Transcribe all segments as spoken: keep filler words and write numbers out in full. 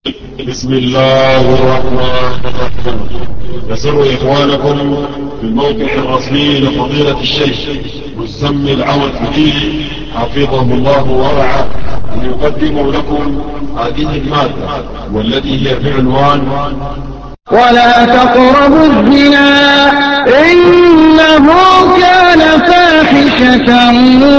بسم الله الرحمن الرحيم. يسر إخوانكم في الموقع الرسمي لفضيلة الشيخ مسمي العود حكيم حفظه الله ورعاه أن يقدموا لكم هذه المادة والتي هي بعنوان ولا تقربوا الزنا إنه كان فاحشة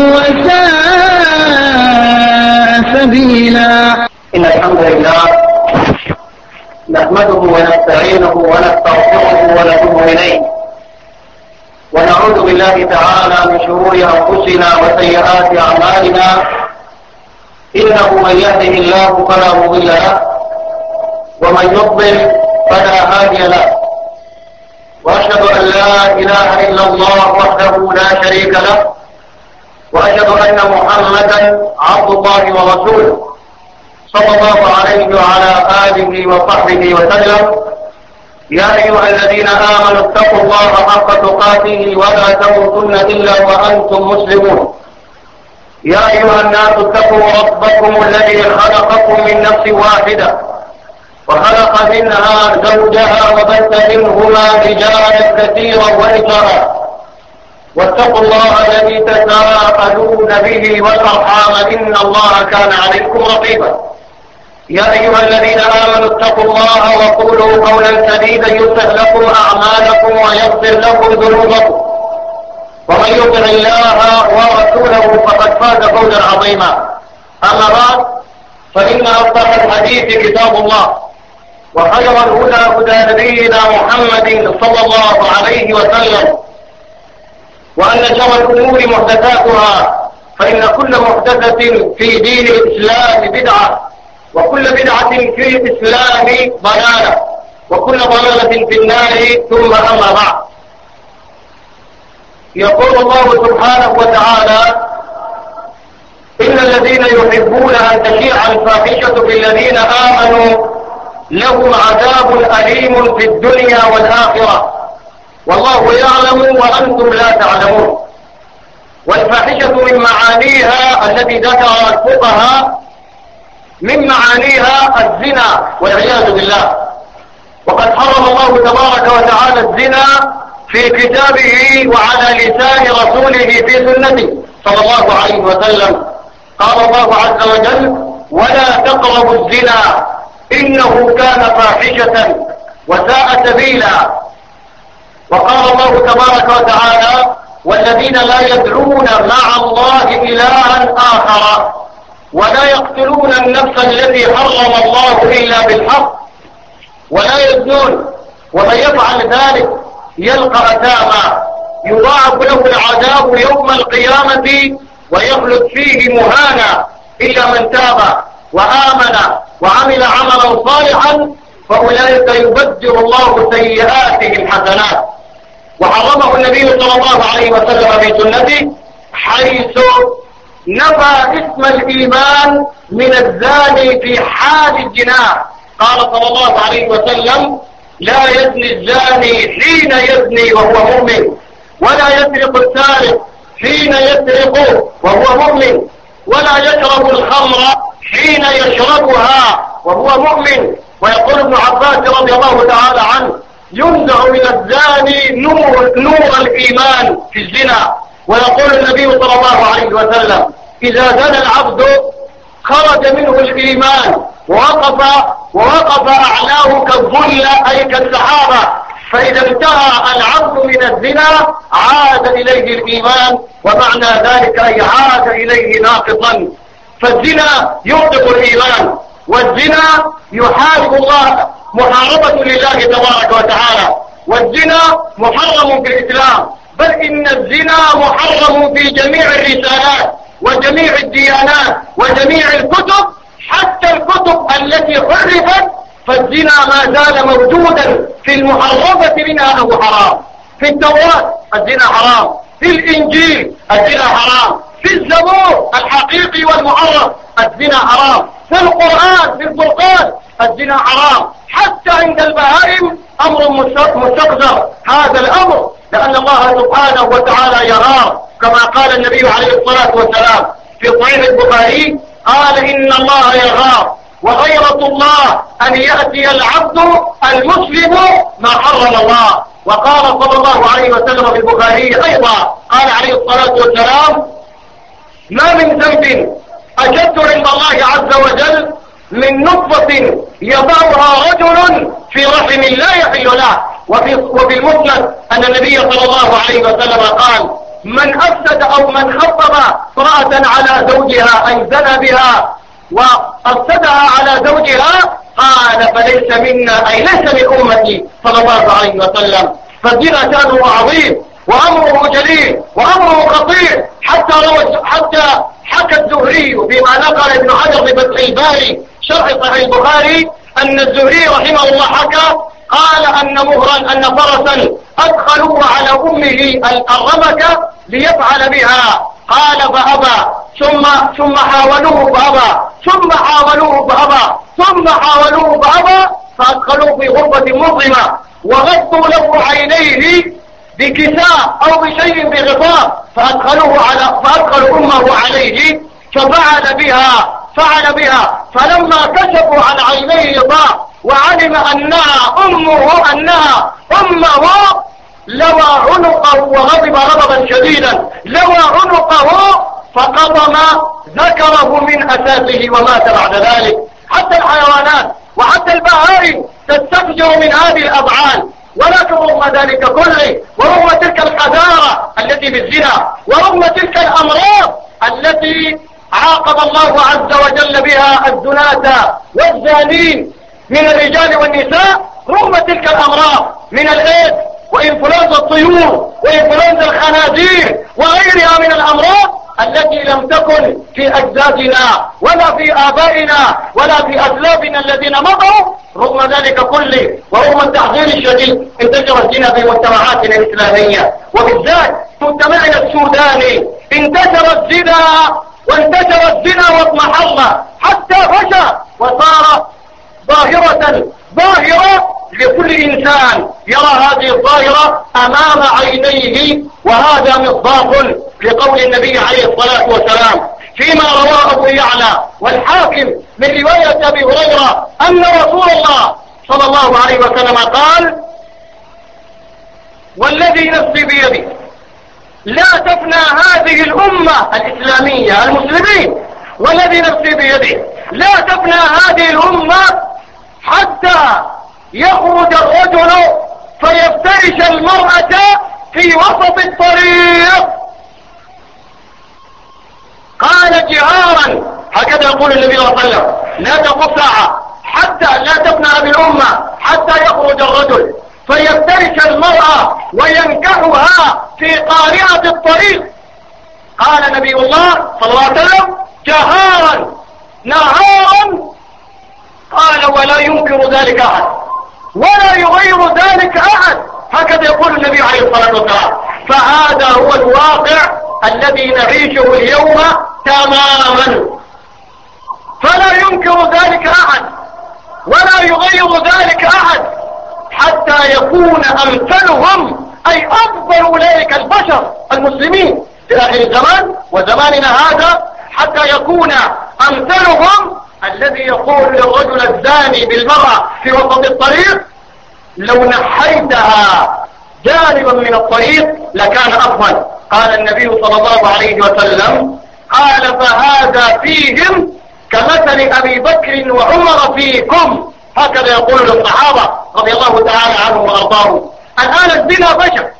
وساء سبيلا. إن الحمد لله نحمده ونستعينه ونستغفره ونتوب إليه، ونعوذ بالله تعالى من شرور أنفسنا وسيئات أعمالنا. إنه من يهده الله فلا مضل له ومن يضلل فلا هادي له، وأشهد أن لا إله إلا الله وحده لا شريك له، وأشهد أن محمدا عبد الله ورسوله صلى الله عليه وعلى آله وصحبه وسلم. يا أيها الذين آمنوا اتقوا الله حق تقاته ولا تموتن إلا وأنتم مسلمون. يا أيها الناس اتقوا ربكم الذي خلقكم من نفس واحدة وخلق منها زوجها وبث منهما رجالا كثيرا ونساء، واتقوا الله الذي تساءلون به والأرحام إن الله كان عليكم رقيبا. يا أيها الذين آمنوا اتقوا الله وقولوا قولا سديدا يصلح لكم أعمالكم ويغفر لكم ذنوبكم، ومن يطع الله ورسوله فقد فاز فوزا عظيما. أما بعد، فإن أصدق الحديث كتاب الله، وخير الهدى هدى نبينا محمد صلى الله عليه وسلم، وأن شر الأمور محدثاتها، فإن كل محدثة في دين الإسلام بدعة، وكل بدعة في الإسلام ضلالة، وكل ضلالة في النار. ثم أما بعد، يقول الله سبحانه وتعالى: إن الذين يحبون أن تشيع الفاحشة في الذين آمنوا لهم عذاب أليم في الدنيا والآخرة والله يعلم وأنتم لا تعلمون. والفاحشة من معانيها التي ذكرها الفقهاء، من معانيها الزنا والعياذ بالله، وقد حرم الله تبارك وتعالى الزنا في كتابه وعلى لسان رسوله في سنته صلى الله عليه وسلم. قال الله عز وجل: ولا تقربوا الزنا إنه كان فاحشة وساء سبيلا. وقال الله تبارك وتعالى: والذين لا يدعون مع الله إلها آخر ولا يقتلون النفس التي حرم الله إلا بالحق ولا يزنون ومن يفعل ذلك يلقى أثاما يضاعف له العذاب يوم القيامة ويخلد فيه مهانا إلا من تاب وآمن وعمل عملا صالحا فأولئك يبدل الله سيئاتهم حسنات. وحرمه النبي صلى الله عليه وسلم في سنته حيث نفى اسم الإيمان من الزاني في حال الزنا. قال صلى الله عليه وسلم: لا يزني الزاني حين يزني وهو مؤمن، ولا يسرق السارق حين يسرق وهو مؤمن، ولا يشرب الخمر حين يشربها وهو مؤمن. ويقول ابن عباس رضي الله تعالى عنه: ينزع من الزاني نور, نور الإيمان في الزنا. ويقول النبي صلى الله عليه وسلم: إذا زنى العبد خرج منه الإيمان ووقف ووقف أعلاه كالظل أي كالسحابة، فإذا انتهى العبد من الزنا عاد إليه الإيمان، ومعنى ذلك أي عاد إليه ناقصا. فالزنا ينقض الإيمان، والزنا يحارب الله محاربة لله تبارك وتعالى، والزنا محرم في الإسلام، بل إن الزنا محرم في جميع الرسالات وجميع الديانات وجميع الكتب، حتى الكتب التي حرفت فالزنا ما زال موجودا في المحرفة منها أنه حرام. في التوراة الزنا حرام، في الإنجيل الزنا حرام، في الزبور الحقيقي والمعرف الزنا حرام، في القرآن في الفرقان الزنا حرام، حتى عند البهائم أمر مستقذر هذا الأمر، لأن الله سبحانه وتعالى يراه، كما قال النبي عليه الصلاة والسلام في صحيح البخاري: قال: إن الله يغار وغيرة الله أن يأتي العبد المسلم ما حرم الله. وقال صلى الله عليه وسلم في البخاري أيضا قال عليه الصلاة والسلام: ما من ذنب أشد عند الله عز وجل من نطفة يضعها رجل في رحم لا يحل له. وفي, وفي المسند أن النبي صلى الله عليه وسلم قال: من أفسد أو من خطب امرأة على زوجها أي زنى بها وأفسدها على زوجها قال فليس منا أي ليس من أمتي صلى الله عليه وسلم. فالزنا شأنه عظيم وأمره جليل وأمره خطير، حتى روى حتى حكى الزهري بما نقل ابن حجر في فتح الباري شرح صحيح البخاري أن الزهري رحمه الله حكى قال أن مهرا أن فرسا أدخلوه على أمه الرمكة ليفعل بها، قال فأبى، ثم ثم حاولوه فأبى، ثم حاولوه فأبى، ثم حاولوه فأبى، فأدخلوه في غرفة مظلمة وغطوا له عينيه بكساء أو بشيء بغطاء، فأدخلوه على فأدخلوا أمه عليه ففعل بها فعل بها فلما كشفوا عن عينيه غطاء وعلم أنها أمه أنها أمه لوى عنقه وغضب غضبا شديدا، لوى عنقه فقضم ذكره من أساسه ومات بعد ذلك. حتى الحيوانات وحتى البهائم تستفجر من هذه الأفعال، ولكن رغم ذلك كله ورغم تلك الحذارة التي بالزنا ورغم تلك الأمراض التي عاقب الله عز وجل بها الزناة والزانين من الرجال والنساء، رغم تلك الأمراض من الإيدز وإنفلونزا الطيور وإنفلونزا الخنازير وغيرها من الأمراض التي لم تكن في أجدادنا ولا في آبائنا ولا في أسلافنا الذين مضوا، رغم ذلك كله ورغم التحذير الشديد انتشر الزنا في مجتمعاتنا الإسلامية، وبالذات مجتمعنا السوداني انتشر الزنا وانتشر الزنا واضمحل حتى فشى وصار ظاهرة ظاهرة لكل إنسان يرى هذه الظاهرة أمام عينيه. وهذا مصداق لقول النبي عليه الصلاة والسلام فيما رواه أبو يعلى والحاكم من رواية أبي هريرة أن رسول الله صلى الله عليه وسلم قال: والذي نفسي بيده لا تفنى هذه الأمة الإسلامية المسلمين، والذي نفسي بيده لا تفنى هذه الأمة حتى يخرج الرجل فيفترش المرأة في وسط الطريق. قال جهارا، هكذا يقول النبي صلى الله عليه وسلم: لا تقف ساعة حتى لا تفنى هذه الأمة حتى يخرج الرجل فيفترش المرأة وينكحها في قارعة الطريق. قال نبي الله صلى الله عليه وسلم: جهارا نهارا. قال: ولا ينكر ذلك أحد ولا يغير ذلك أحد. هكذا يقول النبي عليه الصلاة والسلام. فهذا هو الواقع الذي نعيشه اليوم تماما، فلا ينكر ذلك أحد ولا يغير ذلك أحد حتى يكون أمثلهم أي أفضل أولئك البشر المسلمين في آخر الزمان وزماننا هذا، حتى يكون أمثلهم الذي يقول للرجل الزاني بالمرأة في وسط الطريق: لو نحيتها جانبا من الطريق لكان أفضل. قال النبي صلى الله عليه وسلم: قال فهذا فيهم كمثل أبي بكر وعمر فيكم. هكذا يقول للصحابة رضي الله تعالى عنهم وأرضاهم. الآن الزنا بشر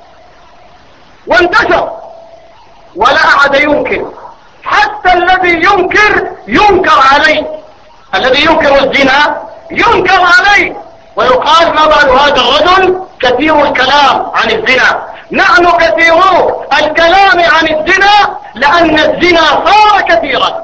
وانتشر ولا أحد ينكر، حتى الذي ينكر ينكر عليه، الذي ينكر الزنا ينكر عليه ويقال: ما بال هذا الرجل كثير الكلام عن الزنا. نحن كثيرو الكلام عن الزنا لأن الزنا صار كثيرا،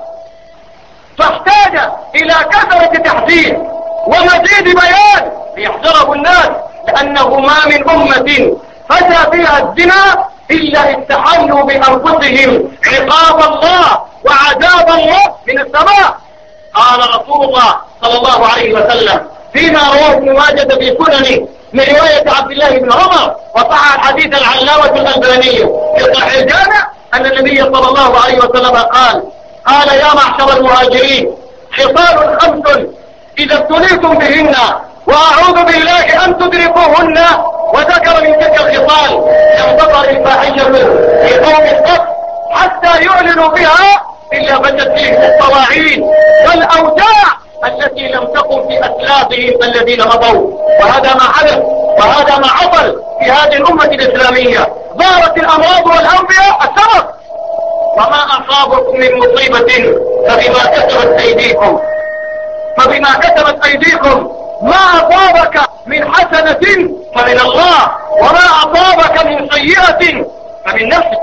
فاحتاج إلى كثرة تحذير ومزيد بيان ليحذره الناس، لأنه ما من أمة فشى فيها الزنا إلا استحلوا بأنفسهم عقاب الله وعذاب الله من السماء. قال رسول الله صلى الله عليه وسلم فيما رواه ابن ماجه في سننه من رواية عبد الله بن عمر وصح الحديث العلامة الألباني في صحيح الجامع أن النبي صلى الله عليه وسلم قال: قال يا معشر المهاجرين خصال خمس إذا ابتليتم بهن وأعوذ بالله أن تدركوهن. وذكر من تلك الخصال لم تظهر الفاحشة في قوم قط حتى يعلنوا بها إلا بدت فيهم الطواعين والأوجاع التي لم تكن في أسلافهم الذين مضوا. وهذا ما حدث وهذا ما حصل في هذه الأمة الإسلامية. ظهرت الأمراض والأنبياء السبب. وما أصابكم من مصيبة فبما كسبت أيديكم فبما كسبت أيديكم. ما أصابك من حسنة فمن الله وما أصابك من سيئة فمن نفسك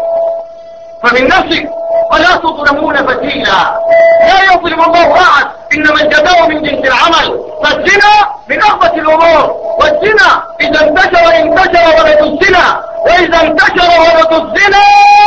فمن نفسك ولا تظلمون فتيلا. لا يظلم الله أحد، إنما الجزاء من جنس العمل. فالزنا من أخبث الأمور، والزنا إذا انتشر انتشر ولد الزنا، وإذا انتشر ولد الزنا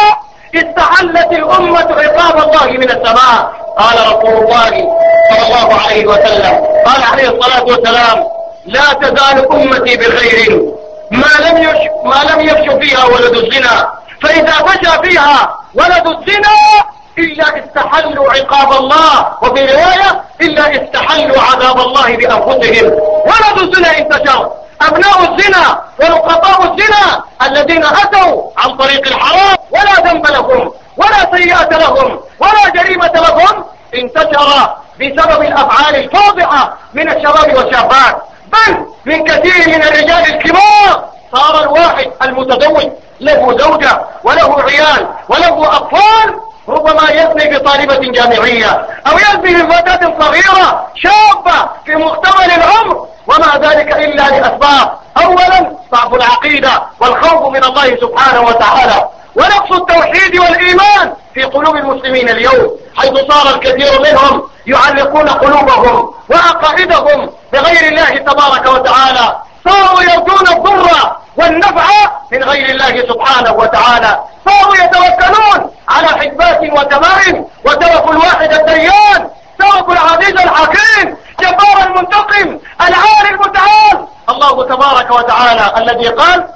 استحلت الأمة عقاب الله من السماء. قال رسول الله صلى الله عليه وسلم قال عليه الصلاة والسلام: لا تزال أمتي بخير ما لم يش ما لم يفش فيها ولد الزنا، فإذا فشى فيها ولد الزنا إلا استحلوا عقاب الله، وفي رواية إلا استحلوا عذاب الله بأنفسهم. ولد الزنا انتشر، أبناء الزنا ولقطاء الزنا الذين أتوا عن طريق الحرام ولا ذنب لهم ولا سيئة لهم ولا جريمة لهم، انتشر بسبب الأفعال الفاضحة من الشباب والشابات، بل من كثير من الرجال الكبار. صار الواحد المتزوج له زوجة وله عيال وله أطفال ربما يزني بطالبة جامعية أو يزني بفتاة صغيرة شابة في مقتبل العمر، وما ذلك إلا لأسباب. أولا ضعف العقيدة والخوف من الله سبحانه وتعالى، ونقص التوحيد والإيمان في قلوب المسلمين اليوم، حيث صار الكثير منهم يعلقون قلوبهم وعقائدهم بغير الله تبارك وتعالى. صاروا يرجون الضر والنفع من غير الله سبحانه وتعالى، صاروا يتوكلون على حسبات وتمائم، وتركوا الواحد الديان، تركوا العزيز الحكيم جبار المنتقم العالي المتعال الله تبارك وتعالى، الذي قال: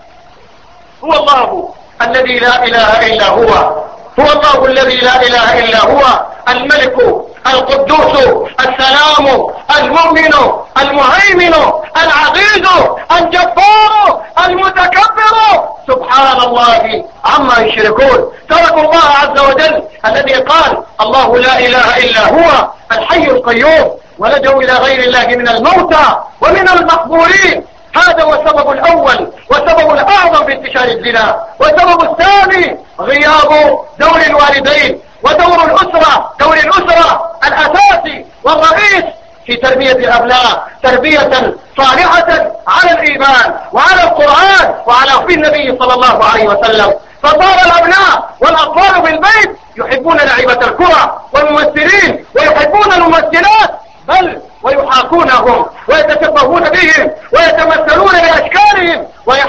هو الله الذي لا إله إلا هو هو الله الذي لا إله إلا هو الملك القدوس السلام المؤمن المهيمن العزيز الجبار المتكبر سبحان الله عما يشركون. تركوا الله عز وجل الذي قال: الله لا إله إلا هو الحي القيوم، ولجوا إلى غير الله من الموتى ومن المقبورين. هذا هو السبب الأول والسبب الأعظم في انتشار الزنا. والسبب الثاني غياب دور الوالدين ودور الأسرة دور الأسرة الأساسي والرئيس في تربية الأبناء تربية صالحة على الإيمان وعلى القرآن وعلى حب النبي صلى الله عليه وسلم. فصار الأبناء والأطفال في البيت يحبون لعبة الكرة والممثلين ويحبون الممثلات، بل ويحاكونهم ويتشبهون بهم ويتمثلون بأشكالهم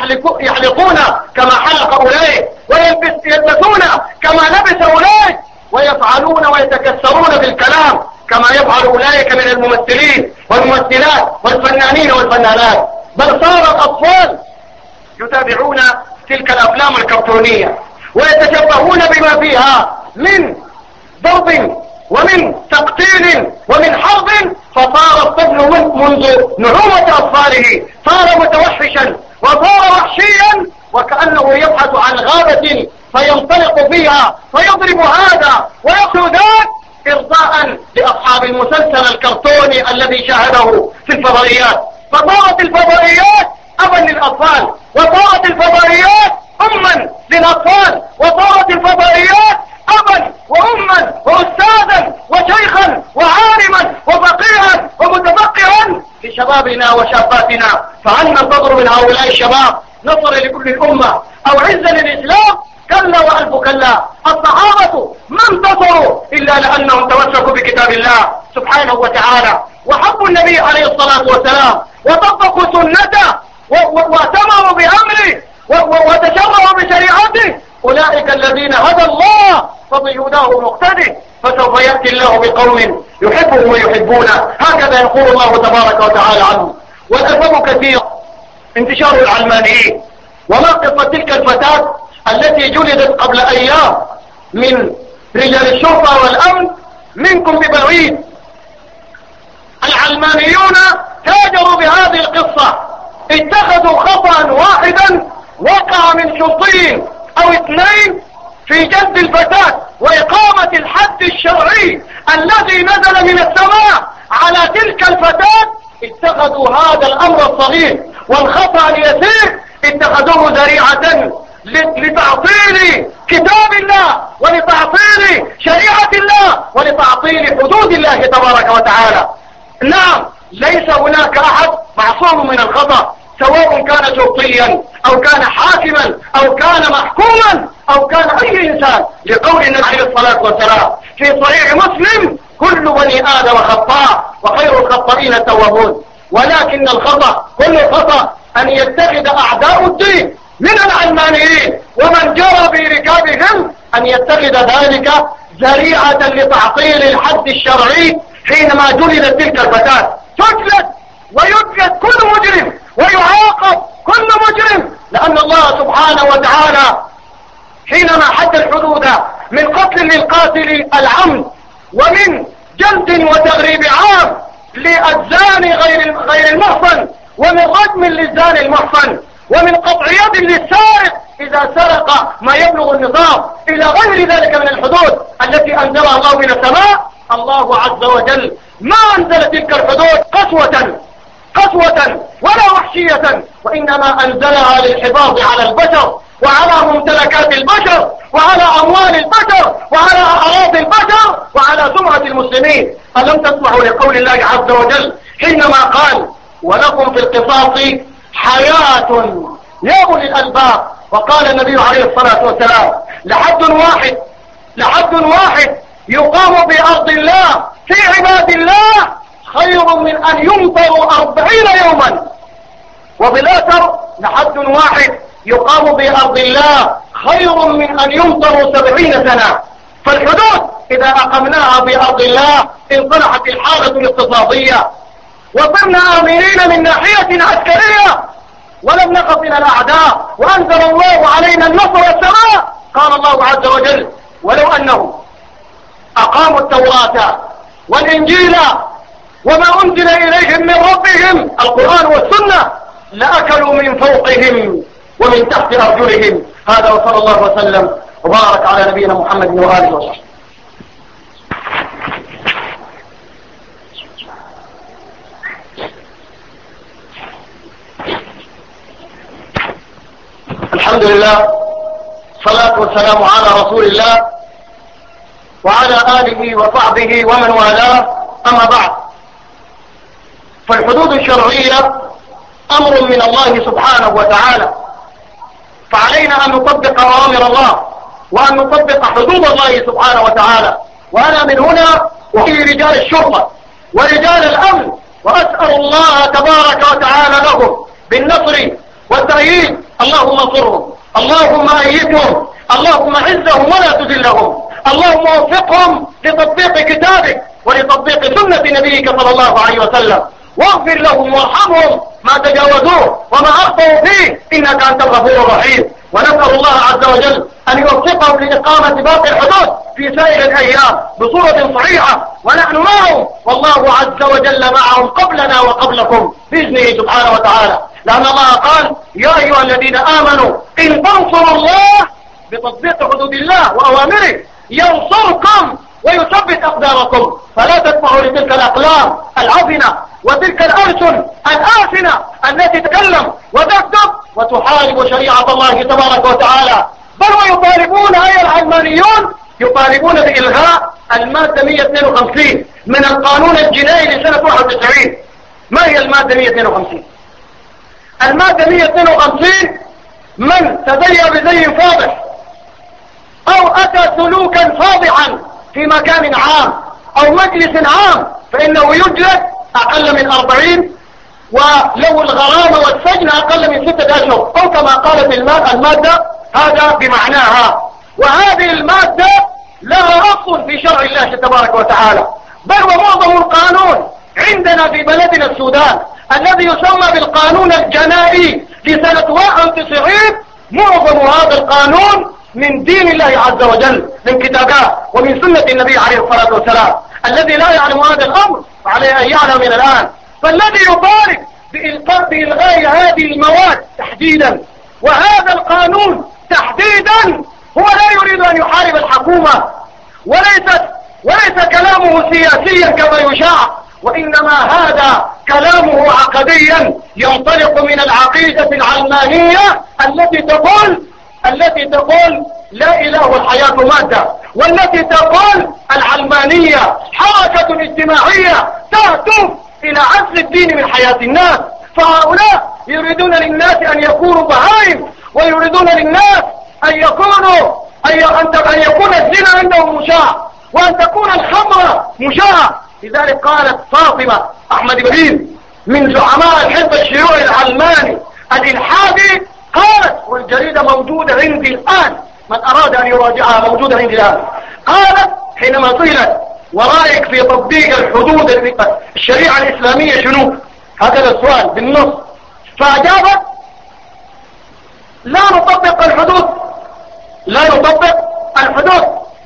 ويحلقون كما حلق أولئك ويلبسون كما لبس أولئك ويفعلون ويتكسرون بالكلام كما يفعل أولئك من الممثلين والممثلات والفنانين والفنانات. بل صار الأطفال يتابعون تلك الأفلام الكرتونية ويتشبهون بما فيها من ضرب ومن تقتيل ومن حرب، فصار الطفل منذ نعومة أطفاله صار متوحشا وصار وحشيا، وكأنه يبحث عن غابة فينطلق فيها فيضرب هذا ويقتل ذاك إرضاء لأصحاب المسلسل الكرتوني الذي شاهده في الفضائيات. فصارت الفضائيات أبا للأطفال، وصارت الفضائيات أما للأطفال، وصارت الفضائيات أبا وأما وأستاذا وشيخا وعالما وفقيها ومتفقها لشبابنا وشاباتنا. فهل ننتظر من هؤلاء الشباب نصر لكل الأمة أو عزة للإسلام؟ كلا وألف كلا. الصحابة ما انتصروا إلا لأنهم تمسكوا بكتاب الله سبحانه وتعالى وحبوا النبي عليه الصلاة والسلام وطبقوا سنته واتمروا بأمره وتشرعوا بشريعته. أولئك الذين هدى الله فبهداه مقتدي، فسوف يأتي الله بقوم يحبهم ويحبونه. هكذا يقول الله تبارك وتعالى عنه. والأسباب كثير: انتشار العلمانيين، وما قصة تلك الفتاة التي جلدت قبل أيام من رجال الشرطة والأمن منكم ببعيد، العلمانيون تاجروا بهذه القصة، اتخذوا خطأ واحدا وقع من شرطين او اثنين في جلد الفتاة واقامة الحد الشرعي الذي نزل من السماء على تلك الفتاة. اتخذوا هذا الامر الصغير والخطأ اليسير اتخذوه ذريعة لتعطيل كتاب الله ولتعطيل شريعة الله ولتعطيل حدود الله تبارك وتعالى. نعم، ليس هناك احد معصوم من الخطأ، سواء كان شرطيا او كان حاكما او كان محكوما او كان اي انسان، لقول النبي عليه الصلاة والسلام في صحيح مسلم: كل بني ادم خطاء وخير الخطائين التوابون. ولكن الخطأ كل الخطأ ان يتخذ اعداء الدين من العلمانيين ومن جرى بركابهم ان يتخذ ذلك ذريعة لتعطيل الحد الشرعي. حينما جلدت تلك الفتاة تجلد ويجلد كل مجرم ويعاقب كل مجرم، لأن الله سبحانه وتعالى حينما حد الحدود من قتل للقاتل العمد ومن جلد وتغريب عام للزاني غير غير المحصن ومن رجم للزاني المحصن ومن قطع يد للسارق إذا سرق ما يبلغ النصاب إلى غير ذلك من الحدود التي أنزلها الله من السماء، الله عز وجل ما أنزل تلك الحدود قسوة قسوة ولا وحشية، وإنما أنزلها للحفاظ على البشر وعلى ممتلكات البشر وعلى أموال البشر وعلى أراضي البشر وعلى سمعة المسلمين. ألم تسمعوا لقول الله عز وجل حينما قال: ولكم في القصاص حياة يا أولي الألباب؟ وقال النبي عليه الصلاة والسلام: لحد واحد لحد واحد يقام بأرض الله في عباد الله خير من أن يمطروا أربعين يوما. وبالآثر: لحد واحد يقام بأرض الله خير من أن يمطروا سبعين سنة. فالحدود إذا أقمناها بأرض الله انصلحت الحالة الاقتصادية وصرنا آمنين من ناحية عسكرية ولم نخف من الأعداء، وأنزل الله علينا النصر والسماء. قال الله عز وجل: ولو أنهم أقاموا التوراة والإنجيل وما أنزل إليهم من ربهم القرآن والسنة لأكلوا من فوقهم ومن تحت أرجلهم. هذا وصلى الله وسلم وبارك على نبينا محمد وآله وصحبه. الحمد لله، صلاة والسلام على رسول الله وعلى آله وصحبه ومن والاه، أما بعد. فالحدود الشرعية أمر من الله سبحانه وتعالى، فعلينا أن نطبق أوامر الله وأن نطبق حدود الله سبحانه وتعالى. وأنا من هنا أحيي رجال الشرطة ورجال الأمن وأسأل الله تبارك وتعالى لهم بالنصر والتأييد. اللهم انصرهم، اللهم أيدهم، اللهم عزهم ولا تذلهم، اللهم وفقهم لتطبيق كتابك ولتطبيق سنة نبيك صلى الله عليه وسلم، واغفر لهم وارحمهم ما تجاوزوه وما أخطأوا فيه إنك أنت الغفور الرحيم. ونسأل الله عز وجل أن يوفقهم لإقامة باقي الحدود في سائر الأيام بصورة صحيحة، ونحن معهم والله عز وجل معهم قبلنا وقبلكم بإذنه سبحانه وتعالى، لأن الله قال: يا أيها الذين آمنوا إن تنصروا الله بتطبيق حدود الله وأوامره ينصركم ويثبت أقدامكم. فلا تسمعوا لتلك الأقلام العفنة وتلك الألسن الآثنة التي تتكلم وتكتب وتحارب شريعة الله تبارك وتعالى، بل ويطالبون أي العلمانيون يطالبون بإلغاء المادة مئة واثنين وخمسين من القانون الجنائي لسنة واحد وتسعين. ما هي المادة مئة واثنين وخمسين؟ المادة مئة واثنين وخمسين: من تزي بزي فاضح أو أتى سلوكا فاضحا في مكان عام أو مجلس عام فإنه يجلد أقل من أربعين، ولو الغرامة والسجن أقل من ستة أشهر، أو كما قالت المادة هذا بمعناها. وهذه المادة لها أصل في شرع الله تبارك وتعالى، بل ومعظم القانون عندنا في بلدنا السودان الذي يسمى بالقانون الجنائي لسنة واحد وتسعين، معظم هذا القانون من دين الله عز وجل، من كتابه ومن سنة النبي عليه الصلاة والسلام. الذي لا يعلم هذا الأمر عليه أن يعلم من الآن. فالذي يبارك بإلغاء هذه المواد تحديدا وهذا القانون تحديدا هو لا يريد أن يحارب الحكومة، وليست وليس كلامه سياسيا كما يشاع، وإنما هذا كلامه عقديا ينطلق من العقيدة العلمانية التي تقول التي تقول لا إله والحياة مادة، والتي تقول العلمانية حركة اجتماعية تهدف إلى عزل الدين من حياة الناس. فهؤلاء يريدون للناس أن يكونوا بهائم، ويريدون للناس أن يكونوا أن يكون الزنا عندهم مشاع، وأن تكون الخمر مشاع. لذلك قالت فاطمة أحمد إبراهيم من زعماء الحزب الشيوعي العلماني الإلحادي، قالت والجريدة موجودة عندي الآن، من أراد أن يراجعها موجودة عندي الآن، قالت حينما سئلت ورأيك في تطبيق الحدود الشريعة الإسلامية شنو؟ هكذا السؤال بالنص، فأجابت لا نطبق الحدود لا نطبق الحدود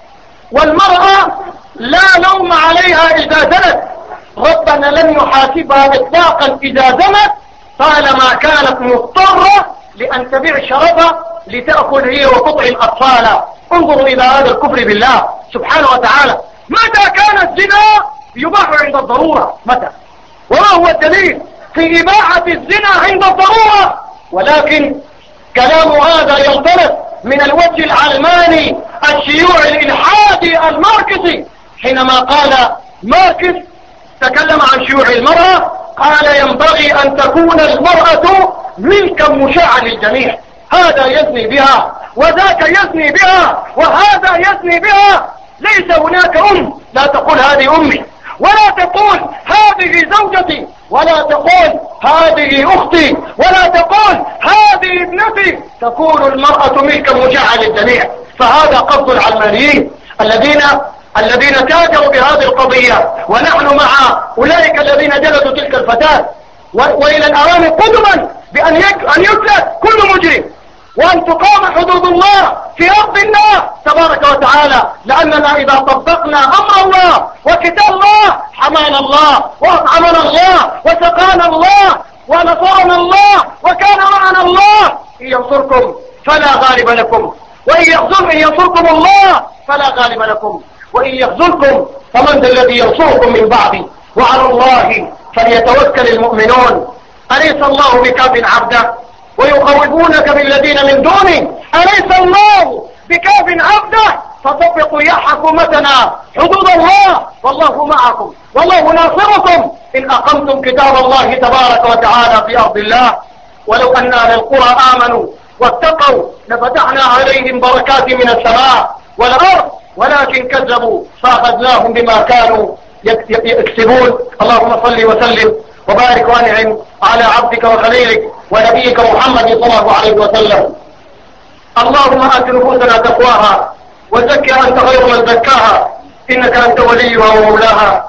والمرأة لا لوم عليها إذا زنت، ربنا لن يحاسبها إطلاقا إذا زنت طالما كانت مضطرة لأن تبيع شرفها لتأكل هي وتطعم أطفالها. انظروا إلى هذا الكفر بالله سبحانه وتعالى. متى كان الزنا يباح عند الضرورة؟ متى؟ وما هو الدليل في إباحة الزنا عند الضرورة؟ ولكن كلام هذا ينطلق من الوجه العلماني الشيوعي الإلحادي الماركسي. حينما قال ماركس تكلم عن شيوع المرأة، قال ينبغي أن تكون المرأة ملكا مشاعا للجميع، هذا يزني بها وذاك يزني بها وهذا يزني بها. ليس هناك أم لا تقول هذه أمي، ولا تقول هذه زوجتي، ولا تقول هذه أختي، ولا تقول هذه ابنتي. تكون المرأة ملكا مشاعا للجميع. فهذا قصد العلمانيين الذين الذين تاجروا بهذه القضية، ونحن مع أولئك الذين جلدوا تلك الفتاة، وإلى الأمام قدما بأن يجلد كل مجرم، وأن تقام حدود الله في أرض الله تبارك وتعالى. لأننا إذا طبقنا أمر الله وكتاب الله حمانا الله وأطعمنا الله وسقانا الله ونصرنا الله وكان معنا الله. إن ينصركم فلا غالب لكم، وإن ينصركم الله فلا غالب لكم، وإن يخذلكم فمن ذا الذي ينصركم من بعدي، وعلى الله فليتوكل المؤمنون. أليس الله بكاف عبده ويخوفونك بالذين من دونه؟ أليس الله بكاف عبده؟ فطبقوا يا حكومتنا حدود الله، والله معكم والله ناصركم إن أقمتم كتاب الله تبارك وتعالى في أرض الله. ولو أن أهل القرى آمنوا واتقوا لفتحنا عليهم بركات من السماء والأرض، ولكن كذبوا فأخذناهم بما كانوا يكسبون. اللهم صل وسلم وبارك وانعم على عبدك وخليلك ونبيك محمد صلى الله عليه وسلم. اللهم آت نفوسنا تقواها وزكها أنت خير من زكاها إنك أنت وليها ومولاها.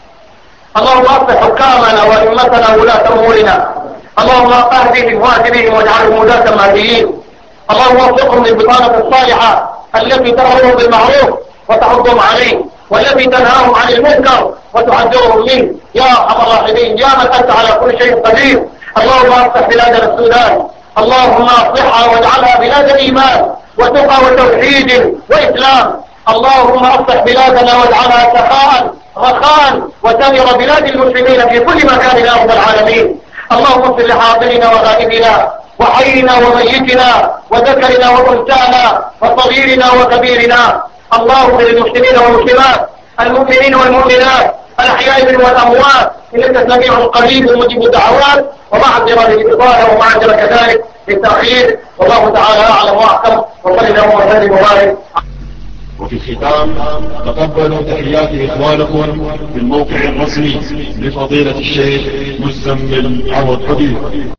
اللهم أصلح حكامنا وأئمتنا وولاة أمورنا، اللهم اهدهم واهدهم واجعلهم هداة مهديين. اللهم وفقهم للبطانة الصالحة التي تأمرهم بالمعروف وتحضهم عليه، والتي تنهاهم عن المنكر وتحذرهم منه يا أرحم الراحمين يا من أنت على كل شيء قدير. اللهم اصلح بلادنا السودان، اللهم اصلحها واجعلها بلاد إيمان وتقى وتوحيد وإسلام. اللهم اصلح بلادنا واجعلها سخاء رخاء وسائر بلاد المسلمين في كل مكان يا رب العالمين. اللهم اغفر لحاضرنا وغائبنا وحينا وميتنا وذكرنا وانثانا وصغيرنا وكبيرنا. اللهم للمسلمين والمسلمات المؤمنين والمؤمنات الأحياء منهم والأموات إنك سميع قريب مجيب الدعوات، ومعذرة للإطالة ومعذرة كذلك للتأخير، والله تعالى أعلم وأحكم. وصلى الله وسلم وبارك. وفي الختام تقبلوا تحيات إخوانكم في الموقع الرسمي لفضيلة الشيخ مزمل عوض حبيب.